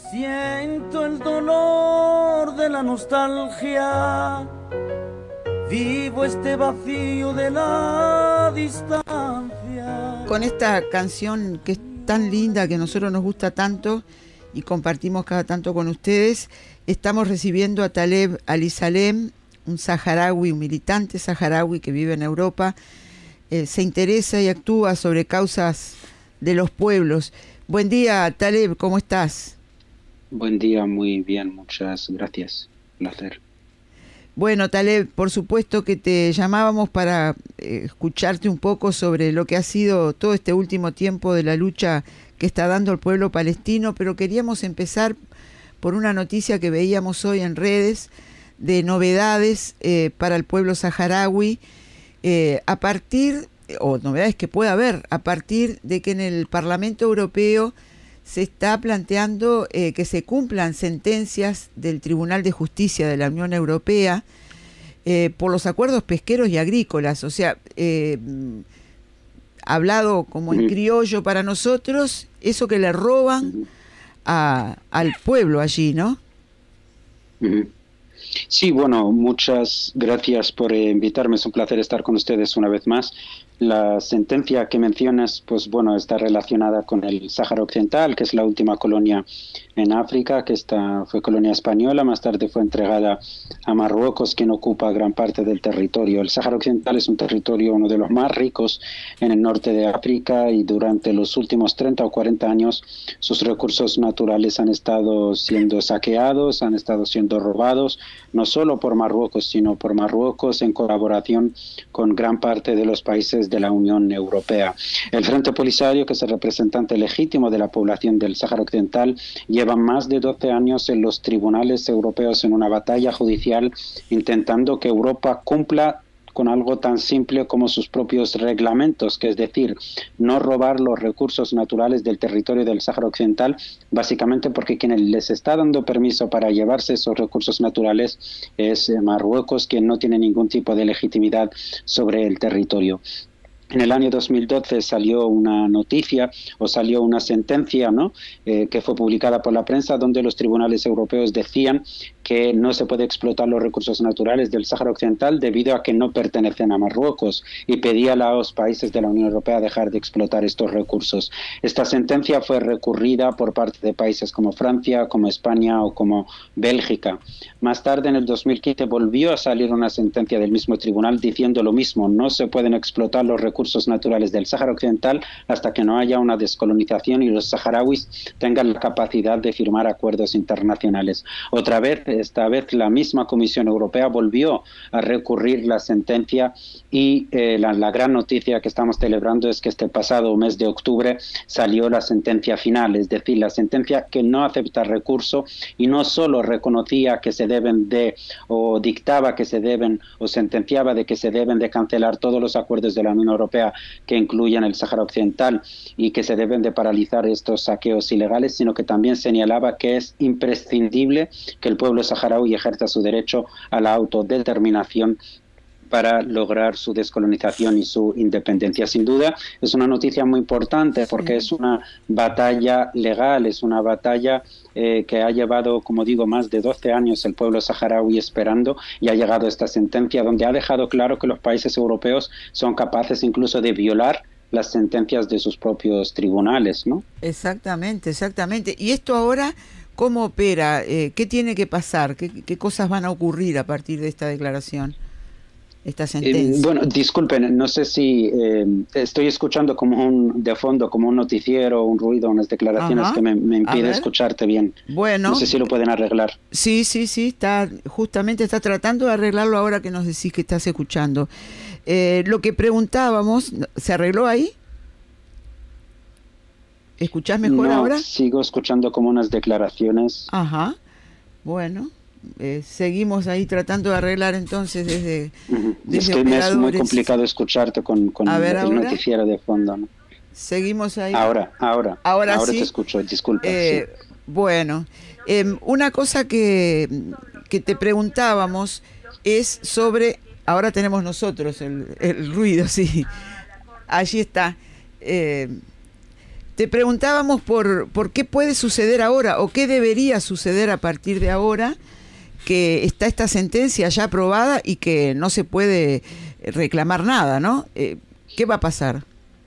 Siento el dolor de la nostalgia, vivo este vacío de la distancia. Con esta canción que es tan linda, que a nosotros nos gusta tanto y compartimos cada tanto con ustedes, estamos recibiendo a Taleb Ali-Salem, un saharaui, un militante saharaui que vive en Europa, se interesa y actúa sobre causas de los pueblos. Buen día, Taleb, ¿cómo estás? Buen día, muy bien, muchas gracias. Placer. Bueno, Taleb, por supuesto que te llamábamos para escucharte un poco sobre lo que ha sido todo este último tiempo de la lucha que está dando el pueblo palestino, pero queríamos empezar por una noticia que veíamos hoy en redes de novedades para el pueblo saharaui, novedades que pueda haber a partir de que en el Parlamento Europeo se está planteando que se cumplan sentencias del Tribunal de Justicia de la Unión Europea por los acuerdos pesqueros y agrícolas. O sea, hablado como en criollo para nosotros, eso que le roban al pueblo allí, ¿no? Sí, bueno, muchas gracias por invitarme. Es un placer estar con ustedes una vez más. La sentencia que mencionas, pues bueno, está relacionada con el Sáhara Occidental, que es la última colonia en África, que fue colonia española, más tarde fue entregada a Marruecos, quien ocupa gran parte del territorio. El Sáhara Occidental es un territorio, uno de los más ricos en el norte de África, y durante los últimos 30 o 40 años sus recursos naturales han estado siendo saqueados, han estado siendo robados, no solo por Marruecos, sino por Marruecos en colaboración con gran parte de los países de la Unión Europea. El Frente Polisario, que es el representante legítimo de la población del Sáhara Occidental, lleva más de 12 años en los tribunales europeos en una batalla judicial intentando que Europa cumpla con algo tan simple como sus propios reglamentos, que es decir, no robar los recursos naturales del territorio del Sáhara Occidental, básicamente porque quien les está dando permiso para llevarse esos recursos naturales es Marruecos, quien no tiene ningún tipo de legitimidad sobre el territorio. En el año 2012 salió una noticia o salió una sentencia, ¿no? Que fue publicada por la prensa, donde los tribunales europeos decían que no se puede explotar los recursos naturales del Sáhara Occidental debido a que no pertenecen a Marruecos, y pedía a los países de la Unión Europea dejar de explotar estos recursos. Esta sentencia fue recurrida por parte de países como Francia, como España o como Bélgica. Más tarde, en el 2015, volvió a salir una sentencia del mismo tribunal diciendo lo mismo: no se pueden explotar los recursos naturales del Sáhara Occidental hasta que no haya una descolonización y los saharauis tengan la capacidad de firmar acuerdos internacionales. Otra vez, esta vez la misma Comisión Europea volvió a recurrir la sentencia, y la gran noticia que estamos celebrando es que este pasado mes de octubre salió la sentencia final, es decir, la sentencia que no acepta recurso y no solo reconocía que se deben de, o dictaba que se deben, o sentenciaba de que se deben de cancelar todos los acuerdos de la Unión Europea que incluyan el Sáhara Occidental y que se deben de paralizar estos saqueos ilegales, sino que también señalaba que es imprescindible que el pueblo saharaui ejerza su derecho a la autodeterminación para lograr su descolonización y su independencia. Sin duda es una noticia muy importante porque es una batalla legal, es una batalla que ha llevado, como digo, más de 12 años el pueblo saharaui esperando, y ha llegado esta sentencia donde ha dejado claro que los países europeos son capaces incluso de violar las sentencias de sus propios tribunales, ¿no? Exactamente, exactamente. ¿Y esto ahora cómo opera? ¿Qué tiene que pasar? ¿Qué cosas van a ocurrir a partir de esta declaración? Esta sentencia. Bueno, disculpen, no sé si estoy escuchando de fondo como un noticiero, un ruido, unas declaraciones que me impide escucharte bien. Bueno. No sé si lo pueden arreglar. Sí, justamente está tratando de arreglarlo ahora que nos decís que estás escuchando. Lo que preguntábamos, ¿se arregló ahí? ¿Escuchás mejor ahora? Sigo escuchando como unas declaraciones. Ajá, bueno. Seguimos ahí tratando de arreglar entonces desde es que me es muy complicado escucharte con el noticiero de fondo, ¿no? Seguimos ahí. Ahora sí te escucho, disculpa. Sí. Bueno, una cosa que te preguntábamos es sobre, ahora tenemos nosotros el ruido, sí, allí está. Te preguntábamos por qué puede suceder ahora o qué debería suceder a partir de ahora que está esta sentencia ya aprobada y que no se puede reclamar nada, ¿no? ¿Qué va a pasar?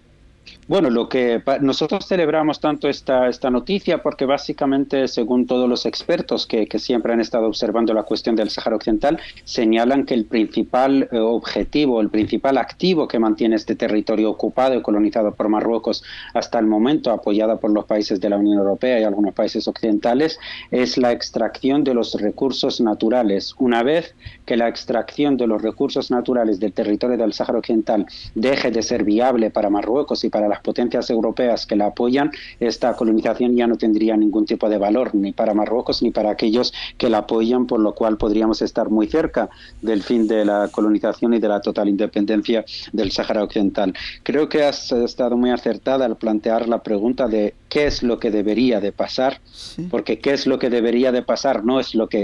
Bueno, nosotros celebramos tanto esta noticia porque básicamente, según todos los expertos que siempre han estado observando la cuestión del Sáhara Occidental, señalan que el principal objetivo, el principal activo que mantiene este territorio ocupado y colonizado por Marruecos hasta el momento, apoyada por los países de la Unión Europea y algunos países occidentales, es la extracción de los recursos naturales. Una vez que la extracción de los recursos naturales del territorio del Sáhara Occidental deje de ser viable para Marruecos y para las potencias europeas que la apoyan, esta colonización ya no tendría ningún tipo de valor, ni para Marruecos ni para aquellos que la apoyan, por lo cual podríamos estar muy cerca del fin de la colonización y de la total independencia del Sáhara Occidental. Creo que has estado muy acertada al plantear la pregunta de qué es lo que debería de pasar, sí. Porque qué es lo que debería de pasar no es lo que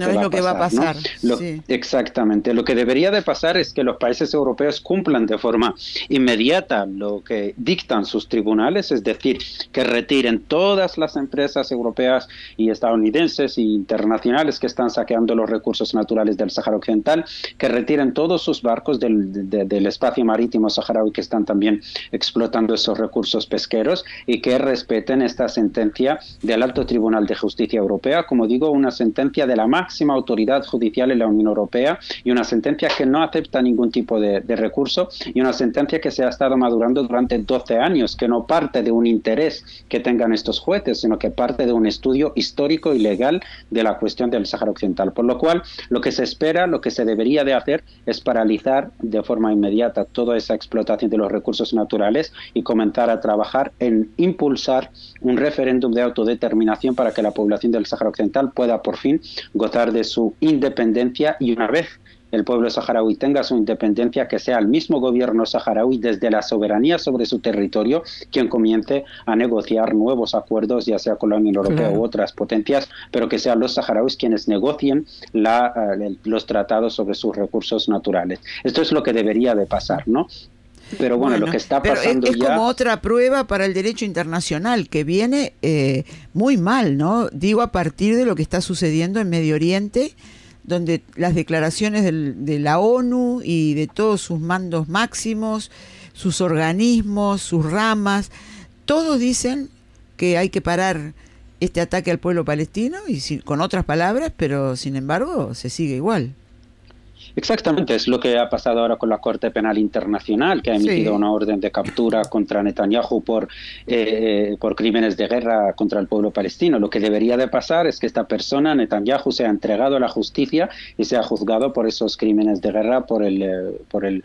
va a pasar. ¿No? Sí. Exactamente. Lo que debería de pasar es que los países europeos cumplan de forma inmediata lo que dictan sus tribunales, es decir, que retiren todas las empresas europeas y estadounidenses e internacionales que están saqueando los recursos naturales del Sáhara Occidental, que retiren todos sus barcos del espacio marítimo saharaui que están también explotando esos recursos pesqueros y que respeten esta sentencia del Alto Tribunal de Justicia Europea, como digo, una sentencia de la máxima autoridad judicial en la Unión Europea y una sentencia que no acepta ningún tipo de recurso y una sentencia que se ha estado madurando durante 12 años, que no parte de un interés que tengan estos jueces, sino que parte de un estudio histórico y legal de la cuestión del Sáhara Occidental. Por lo cual, lo que se espera, lo que se debería de hacer es paralizar de forma inmediata toda esa explotación de los recursos naturales y comenzar a trabajar en impulsar un referéndum de autodeterminación para que la población del Sáhara Occidental pueda por fin gozar de su independencia y una vez el pueblo saharaui tenga su independencia, que sea el mismo gobierno saharaui desde la soberanía sobre su territorio quien comience a negociar nuevos acuerdos, ya sea con la Unión Europea u otras potencias, pero que sean los saharauis quienes negocien los tratados sobre sus recursos naturales. Esto es lo que debería de pasar, ¿no? Pero bueno, lo que está pasando es como otra prueba para el derecho internacional que viene muy mal, ¿no? Digo, a partir de lo que está sucediendo en Medio Oriente, donde las declaraciones de la ONU y de todos sus mandos máximos, sus organismos, sus ramas, todos dicen que hay que parar este ataque al pueblo palestino, y con otras palabras, pero sin embargo se sigue igual. Exactamente, es lo que ha pasado ahora con la Corte Penal Internacional, que ha emitido una orden de captura contra Netanyahu por crímenes de guerra contra el pueblo palestino. Lo que debería de pasar es que esta persona, Netanyahu, sea entregado a la justicia y sea juzgado por esos crímenes de guerra por el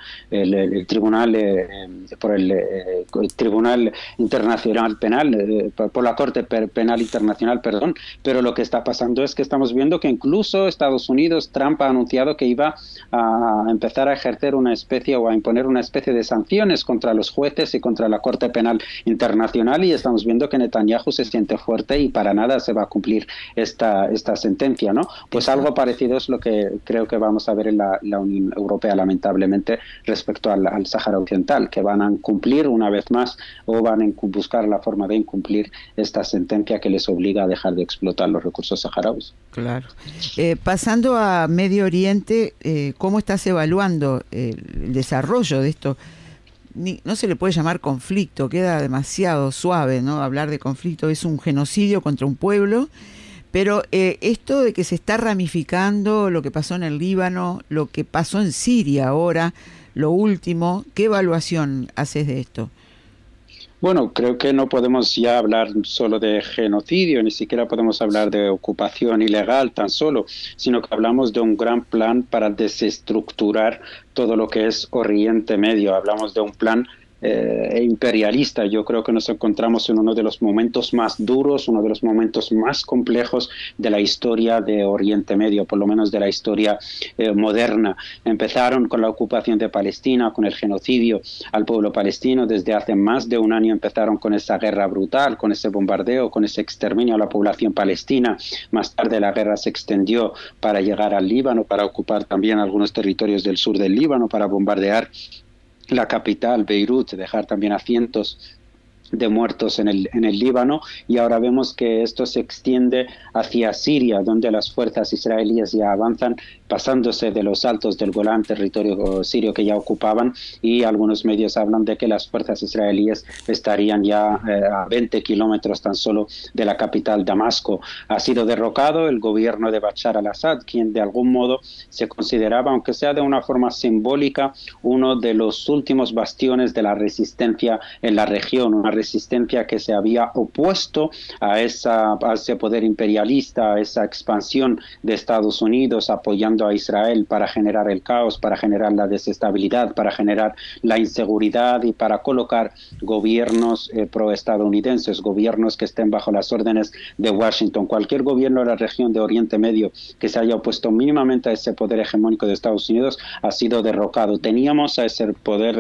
Tribunal Internacional Penal, por la Corte Penal Internacional, perdón. Pero lo que está pasando es que estamos viendo que incluso Estados Unidos, Trump ha anunciado que iba a empezar a ejercer una especie o a imponer una especie de sanciones contra los jueces y contra la Corte Penal Internacional, y estamos viendo que Netanyahu se siente fuerte y para nada se va a cumplir esta sentencia, ¿no? Pues algo parecido es lo que creo que vamos a ver en la Unión Europea, lamentablemente, respecto al Sáhara Occidental, que van a cumplir una vez más o van a buscar la forma de incumplir esta sentencia que les obliga a dejar de explotar los recursos saharauis. Claro. Pasando a Medio Oriente, ¿cómo estás evaluando el desarrollo de esto? No se le puede llamar conflicto, queda demasiado suave, ¿no? Hablar de conflicto, es un genocidio contra un pueblo, pero esto de que se está ramificando, lo que pasó en el Líbano, lo que pasó en Siria ahora, lo último, ¿qué evaluación haces de esto? Bueno, creo que no podemos ya hablar solo de genocidio, ni siquiera podemos hablar de ocupación ilegal tan solo, sino que hablamos de un gran plan para desestructurar todo lo que es Oriente Medio. Hablamos de un plan imperialista. Yo creo que nos encontramos en uno de los momentos más duros, uno de los momentos más complejos de la historia de Oriente Medio, por lo menos de la historia moderna. Empezaron con la ocupación de Palestina, con el genocidio al pueblo palestino. Desde hace más de un año empezaron con esa guerra brutal, con ese bombardeo, con ese exterminio a la población palestina. Más tarde la guerra se extendió para llegar al Líbano, para ocupar también algunos territorios del sur del Líbano, para bombardear la capital, Beirut, dejar también a cientos de muertos en el Líbano, y ahora vemos que esto se extiende hacia Siria, donde las fuerzas israelíes ya avanzan, pasándose de los altos del Golán, territorio sirio que ya ocupaban, y algunos medios hablan de que las fuerzas israelíes estarían ya a 20 kilómetros tan solo de la capital Damasco. Ha sido derrocado el gobierno de Bashar al-Assad, quien de algún modo se consideraba, aunque sea de una forma simbólica, uno de los últimos bastiones de la resistencia en la región, una resistencia que se había opuesto a ese poder imperialista, a esa expansión de Estados Unidos apoyando a Israel para generar el caos, para generar la desestabilidad, para generar la inseguridad y para colocar gobiernos proestadounidenses, gobiernos que estén bajo las órdenes de Washington. Cualquier gobierno de la región de Oriente Medio que se haya opuesto mínimamente a ese poder hegemónico de Estados Unidos ha sido derrocado. Teníamos a ese poder,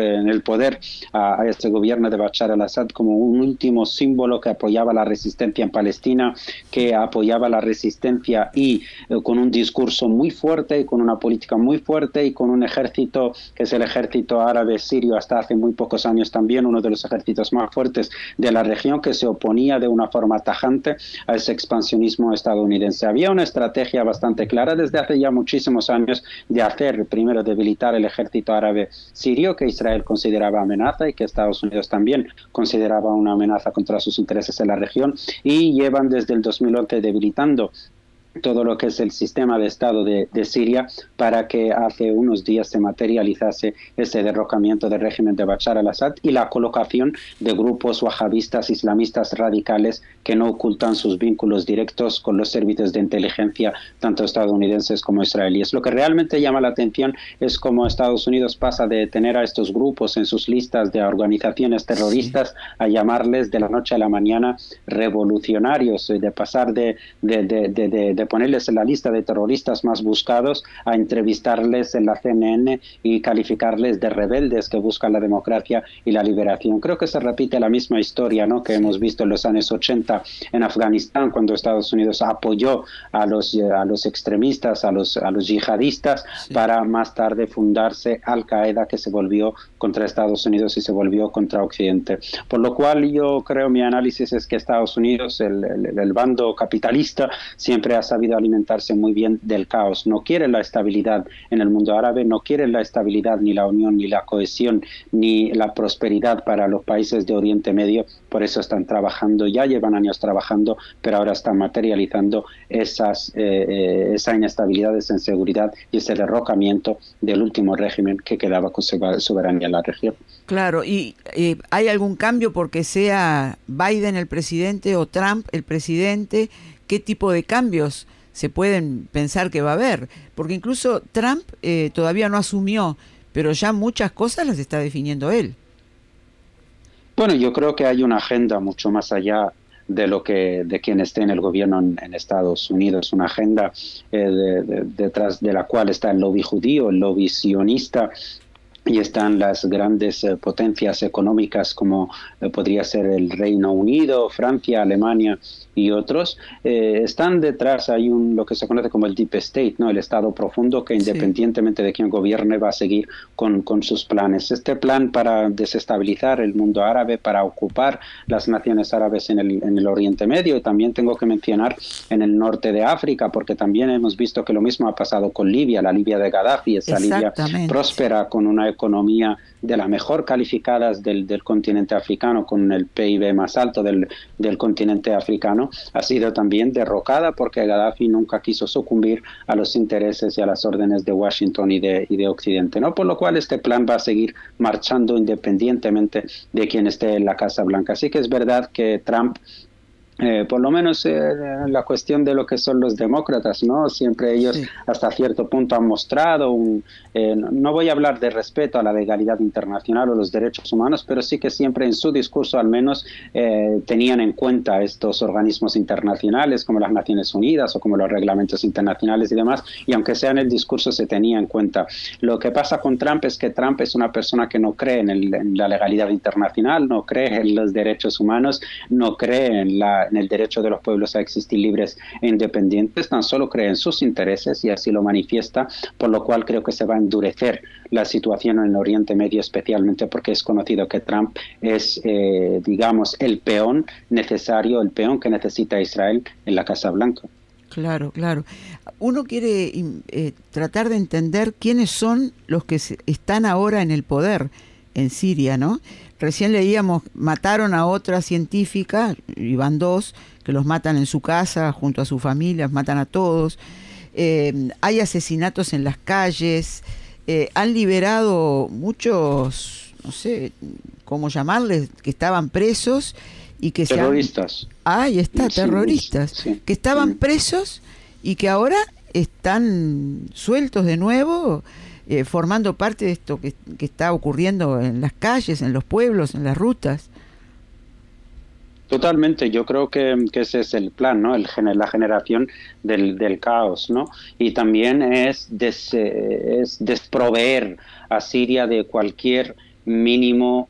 a ese gobierno de Bashar al-Assad como un último símbolo que apoyaba la resistencia en Palestina, que apoyaba la resistencia y con un discurso muy fuerte y con una política muy fuerte y con un ejército que es el ejército árabe sirio hasta hace muy pocos años también, uno de los ejércitos más fuertes de la región, que se oponía de una forma tajante a ese expansionismo estadounidense. Había una estrategia bastante clara desde hace ya muchísimos años de hacer, primero, debilitar el ejército árabe sirio, que Israel consideraba amenaza y que Estados Unidos también consideraba una amenaza contra sus intereses en la región, y llevan desde el 2011 debilitando todo lo que es el sistema de Estado de Siria, para que hace unos días se materializase ese derrocamiento del régimen de Bashar al-Assad y la colocación de grupos wahabistas islamistas radicales que no ocultan sus vínculos directos con los servicios de inteligencia, tanto estadounidenses como israelíes. Lo que realmente llama la atención es cómo Estados Unidos pasa de tener a estos grupos en sus listas de organizaciones terroristas a llamarles de la noche a la mañana revolucionarios, de pasar de ponerles en la lista de terroristas más buscados a entrevistarles en la CNN y calificarles de rebeldes que buscan la democracia y la liberación. Creo que se repite la misma historia, ¿no?, que hemos visto en los años 80 en Afganistán, cuando Estados Unidos apoyó a los extremistas, a los yihadistas, para más tarde fundarse Al-Qaeda, que se volvió contra Estados Unidos y se volvió contra Occidente. Por lo cual yo creo, mi análisis es que Estados Unidos, el bando capitalista, siempre ha sabido alimentarse muy bien del caos. No quiere la estabilidad en el mundo árabe, no quiere la estabilidad, ni la unión, ni la cohesión, ni la prosperidad para los países de Oriente Medio. Por eso están trabajando, ya llevan años trabajando, pero ahora están materializando esa inestabilidad, esa inseguridad y ese derrocamiento del último régimen que quedaba con soberanía en la región. Claro, y ¿hay algún cambio porque sea Biden el presidente o Trump el presidente? ¿Qué tipo de cambios se pueden pensar que va a haber? Porque incluso Trump todavía no asumió, pero ya muchas cosas las está definiendo él. Bueno, yo creo que hay una agenda mucho más allá de quien esté en el gobierno en Estados Unidos, una agenda detrás de la cual está el lobby judío, el lobby sionista, y están las grandes potencias económicas como podría ser el Reino Unido, Francia, Alemania y otros. Están detrás, hay lo que se conoce como el Deep State, ¿no?, el Estado profundo, que independientemente de quién gobierne va a seguir con sus planes. Este plan para desestabilizar el mundo árabe, para ocupar las naciones árabes en el Oriente Medio, y también tengo que mencionar en el norte de África, porque también hemos visto que lo mismo ha pasado con Libia, la Libia de Gaddafi, esa Libia próspera con una economía de las mejor calificadas del continente africano, con el PIB más alto del continente africano, ha sido también derrocada porque Gaddafi nunca quiso sucumbir a los intereses y a las órdenes de Washington y de Occidente, ¿no? Por lo cual este plan va a seguir marchando independientemente de quién esté en la Casa Blanca. Así que es verdad que Trump, por lo menos la cuestión de lo que son los demócratas, ¿no?, siempre ellos hasta cierto punto han mostrado no voy a hablar de respeto a la legalidad internacional o los derechos humanos, pero sí que siempre en su discurso al menos tenían en cuenta estos organismos internacionales como las Naciones Unidas o como los reglamentos internacionales y demás, y aunque sea en el discurso se tenía en cuenta. Lo que pasa con Trump es que Trump es una persona que no cree en la legalidad internacional, no cree en los derechos humanos, no cree en la en el derecho de los pueblos a existir libres e independientes, tan solo cree en sus intereses y así lo manifiesta, por lo cual creo que se va a endurecer la situación en el Oriente Medio, especialmente porque es conocido que Trump es, digamos, el peón necesario, el peón que necesita Israel en la Casa Blanca. Claro, claro. Uno quiere tratar de entender quiénes son los que están ahora en el poder en Siria, ¿no? Recién leíamos, mataron a otra científica, y van 2, que los matan en su casa, junto a sus familias, matan a todos. Hay asesinatos en las calles, han liberado muchos, no sé cómo llamarles, que estaban presos y que terroristas. Ahí está, sí, terroristas, sí. Que estaban presos y que ahora están sueltos de nuevo, formando parte de esto que está ocurriendo en las calles, en los pueblos, en las rutas. Totalmente, yo creo que ese es el plan, ¿no? La generación del caos, ¿no? Y también es desproveer a Siria de cualquier mínimo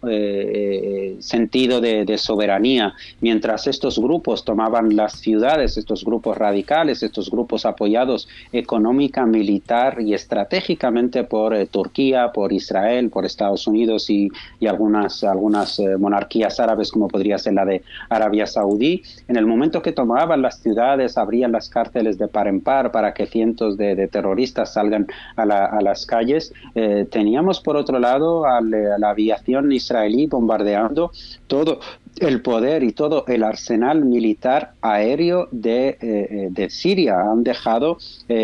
sentido de soberanía. Mientras estos grupos tomaban las ciudades, estos grupos radicales, estos grupos apoyados económica, militar y estratégicamente por Turquía, por Israel, por Estados Unidos y algunas monarquías árabes, como podría ser la de Arabia Saudí, en el momento que tomaban las ciudades, abrían las cárceles de par en par para que cientos de terroristas salgan a las calles, teníamos por otro lado la aviación israelí bombardeando todo el poder y todo el arsenal militar aéreo de Siria. Han dejado,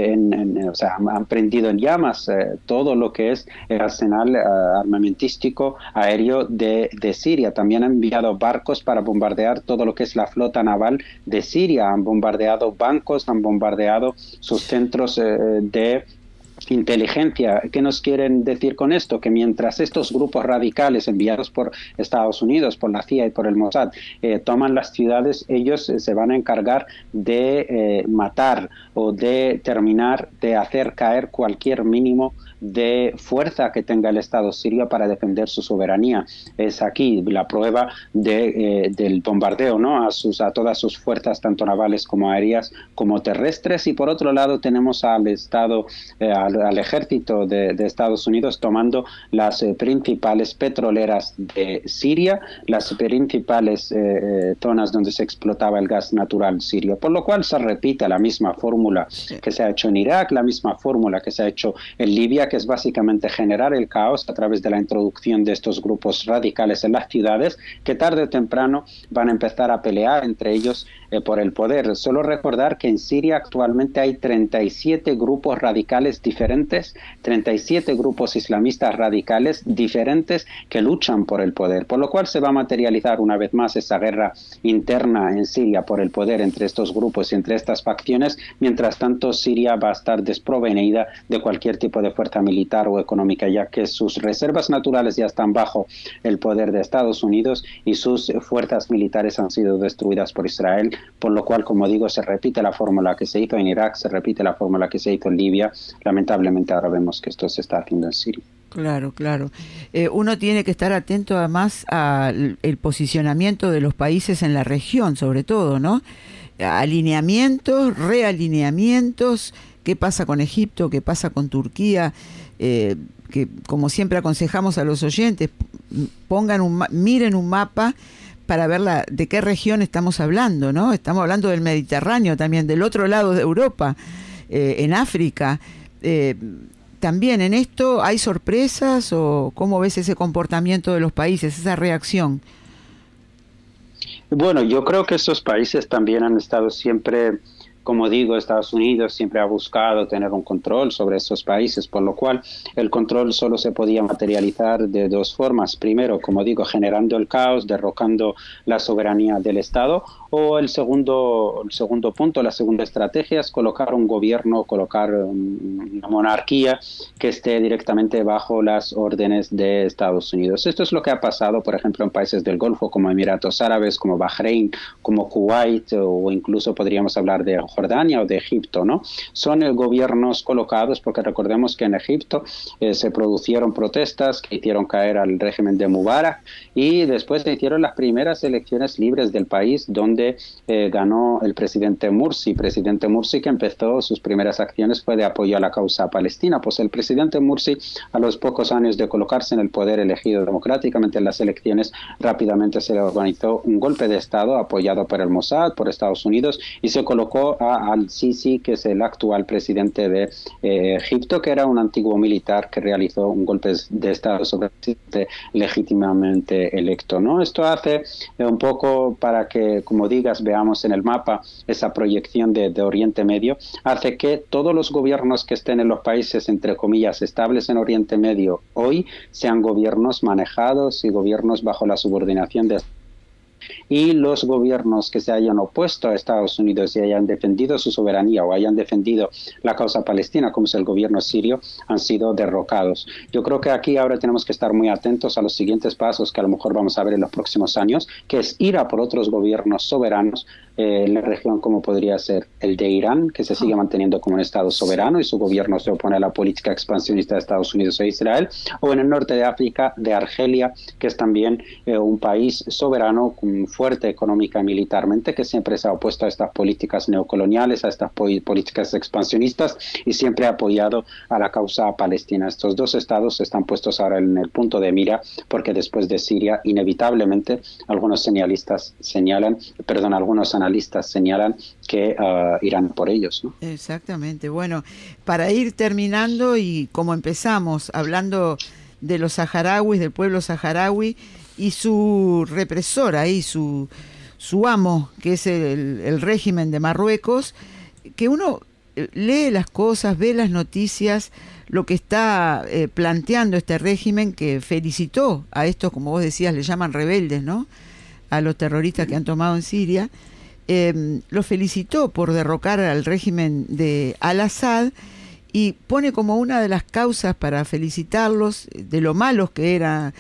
han prendido en llamas todo lo que es el arsenal armamentístico aéreo de Siria. También han enviado barcos para bombardear todo lo que es la flota naval de Siria. Han bombardeado bancos, han bombardeado sus centros de inteligencia. ¿Qué nos quieren decir con esto? Que mientras estos grupos radicales enviados por Estados Unidos, por la CIA y por el Mossad toman las ciudades, ellos se van a encargar de matar o de terminar de hacer caer cualquier mínimo de fuerza que tenga el Estado sirio para defender su soberanía. Es aquí la prueba del bombardeo, ¿no? a todas sus fuerzas, tanto navales como aéreas como terrestres. Y por otro lado tenemos al Estado, al ejército de Estados Unidos tomando las principales petroleras de Siria, las principales zonas donde se explotaba el gas natural sirio, por lo cual se repite la misma fórmula que se ha hecho en Irak, la misma fórmula que se ha hecho en Libia, que es básicamente generar el caos a través de la introducción de estos grupos radicales en las ciudades, que tarde o temprano van a empezar a pelear entre ellos por el poder. Solo recordar que en Siria actualmente hay 37 grupos radicales diferentes, 37 grupos islamistas radicales diferentes que luchan por el poder, por lo cual se va a materializar una vez más esa guerra interna en Siria por el poder entre estos grupos y entre estas facciones. Mientras tanto, Siria va a estar desprovenida de cualquier tipo de fuerza militar o económica, ya que sus reservas naturales ya están bajo el poder de Estados Unidos y sus fuerzas militares han sido destruidas por Israel, por lo cual, como digo, se repite la fórmula que se hizo en Irak, se repite la fórmula que se hizo en Libia. Lamentablemente ahora vemos que esto se está haciendo en Siria. Claro, claro. Uno tiene que estar atento además al posicionamiento de los países en la región, sobre todo, ¿no? Alineamientos, realineamientos. ¿Qué pasa con Egipto? ¿Qué pasa con Turquía? Que como siempre aconsejamos a los oyentes, miren un mapa para ver de qué región estamos hablando, ¿no? Estamos hablando del Mediterráneo también, del otro lado de Europa, en África. También en esto, ¿hay sorpresas o cómo ves ese comportamiento de los países, esa reacción? Bueno, yo creo que esos países también han estado siempre, como digo, Estados Unidos siempre ha buscado tener un control sobre esos países, por lo cual el control solo se podía materializar de dos formas. Primero, como digo, generando el caos, derrocando la soberanía del Estado, o el segundo punto, la segunda estrategia es colocar un gobierno, colocar una monarquía que esté directamente bajo las órdenes de Estados Unidos. Esto es lo que ha pasado, por ejemplo, en países del Golfo como Emiratos Árabes, como Bahrein, como Kuwait, o incluso podríamos hablar de Jordania o de Egipto, ¿no? Son gobiernos colocados porque recordemos que en Egipto se produjeron protestas que hicieron caer al régimen de Mubarak y después se hicieron las primeras elecciones libres del país donde ganó el presidente Mursi que empezó sus primeras acciones fue de apoyo a la causa palestina. Pues el presidente Mursi, a los pocos años de colocarse en el poder elegido democráticamente en las elecciones, rápidamente se le organizó un golpe de Estado apoyado por el Mossad, por Estados Unidos, y se colocó a al-Sisi, que es el actual presidente de Egipto, que era un antiguo militar que realizó un golpe de Estado sobre el presidente legítimamente electo, ¿no? Esto hace un poco para que, como digas, veamos en el mapa esa proyección de Oriente Medio, hace que todos los gobiernos que estén en los países, entre comillas, estables en Oriente Medio hoy, sean gobiernos manejados y gobiernos bajo la subordinación de y los gobiernos que se hayan opuesto a Estados Unidos y hayan defendido su soberanía o hayan defendido la causa palestina, como es el gobierno sirio, han sido derrocados. Yo creo que aquí ahora tenemos que estar muy atentos a los siguientes pasos que a lo mejor vamos a ver en los próximos años, que es ir a por otros gobiernos soberanos en la región, como podría ser el de Irán, que se sigue manteniendo como un Estado soberano y su gobierno se opone a la política expansionista de Estados Unidos e Israel, o en el norte de África, de Argelia, que es también un país soberano, fuerte económica y militarmente, que siempre se ha opuesto a estas políticas neocoloniales, a estas políticas expansionistas y siempre ha apoyado a la causa palestina. Estos dos estados están puestos ahora en el punto de mira porque después de Siria, inevitablemente, algunos analistas señalan que irán por ellos, ¿no? Exactamente. Bueno, para ir terminando y como empezamos hablando de los saharauis, del pueblo saharaui y su represor ahí, su amo, que es el régimen de Marruecos, que uno lee las cosas, ve las noticias, lo que está planteando este régimen, que felicitó a estos, como vos decías, le llaman rebeldes, ¿no?, a los terroristas que han tomado en Siria, lo felicitó por derrocar al régimen de Al-Assad y pone como una de las causas para felicitarlos de lo malo que era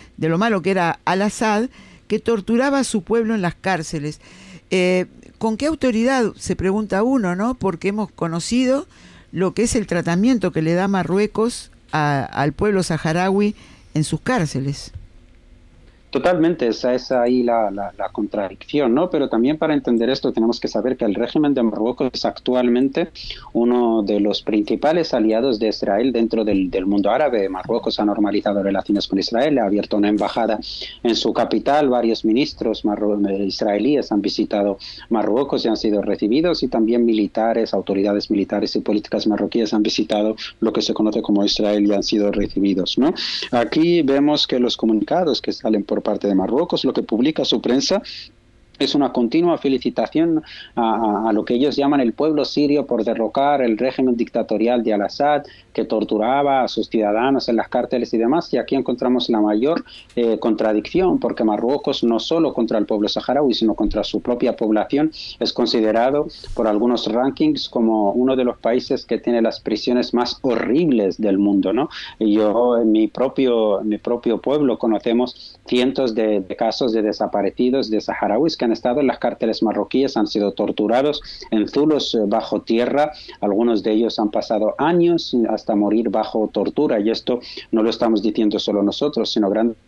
Al-Assad, que torturaba a su pueblo en las cárceles. ¿Con qué autoridad? Se pregunta uno, ¿no? Porque hemos conocido lo que es el tratamiento que le da Marruecos al pueblo saharaui en sus cárceles. Totalmente, esa es ahí la contradicción, ¿no? Pero también para entender esto tenemos que saber que el régimen de Marruecos es actualmente uno de los principales aliados de Israel dentro del mundo árabe. Marruecos ha normalizado relaciones con Israel, ha abierto una embajada en su capital, varios ministros israelíes han visitado Marruecos y han sido recibidos, y también militares, autoridades militares y políticas marroquíes han visitado lo que se conoce como Israel y han sido recibidos, ¿no? Aquí vemos que los comunicados que salen por parte de Marruecos, lo que publica su prensa, es una continua felicitación a lo que ellos llaman el pueblo sirio por derrocar el régimen dictatorial de Al-Assad, que torturaba a sus ciudadanos en las cárceles y demás. Y aquí encontramos la mayor contradicción, porque Marruecos, no solo contra el pueblo saharaui, sino contra su propia población, es considerado por algunos rankings como uno de los países que tiene las prisiones más horribles del mundo, ¿no? Yo, en mi propio pueblo, conocemos cientos de casos de desaparecidos de saharauis que han estado en las cárceles marroquíes, han sido torturados en zulos bajo tierra, algunos de ellos han pasado años hasta morir bajo tortura, y esto no lo estamos diciendo solo nosotros, sino grandes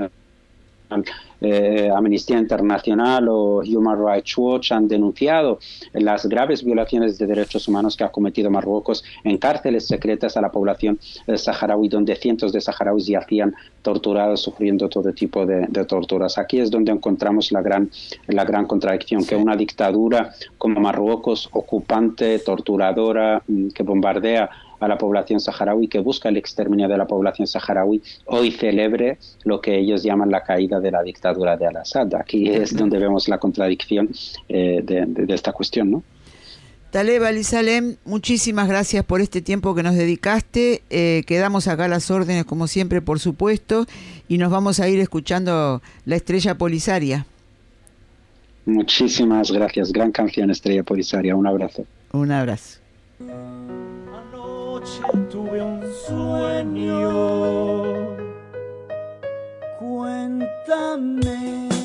Amnistía Internacional o Human Rights Watch han denunciado las graves violaciones de derechos humanos que ha cometido Marruecos en cárceles secretas a la población saharaui, donde cientos de saharauis yacían torturados, sufriendo todo tipo de torturas. Aquí es donde encontramos la gran contradicción, que una dictadura como Marruecos, ocupante, torturadora, que bombardea a la población saharaui, que busca el exterminio de la población saharaui, hoy celebre lo que ellos llaman la caída de la dictadura de Al-Assad. Aquí es donde vemos la contradicción de esta cuestión, ¿no? Taleb Ali-Salem, muchísimas gracias por este tiempo que nos dedicaste. Quedamos acá a las órdenes, como siempre, por supuesto, y nos vamos a ir escuchando La Estrella Polisaria. Muchísimas gracias. Gran canción, Estrella Polisaria. Un abrazo. Un abrazo. Tuve un sueño, cuéntame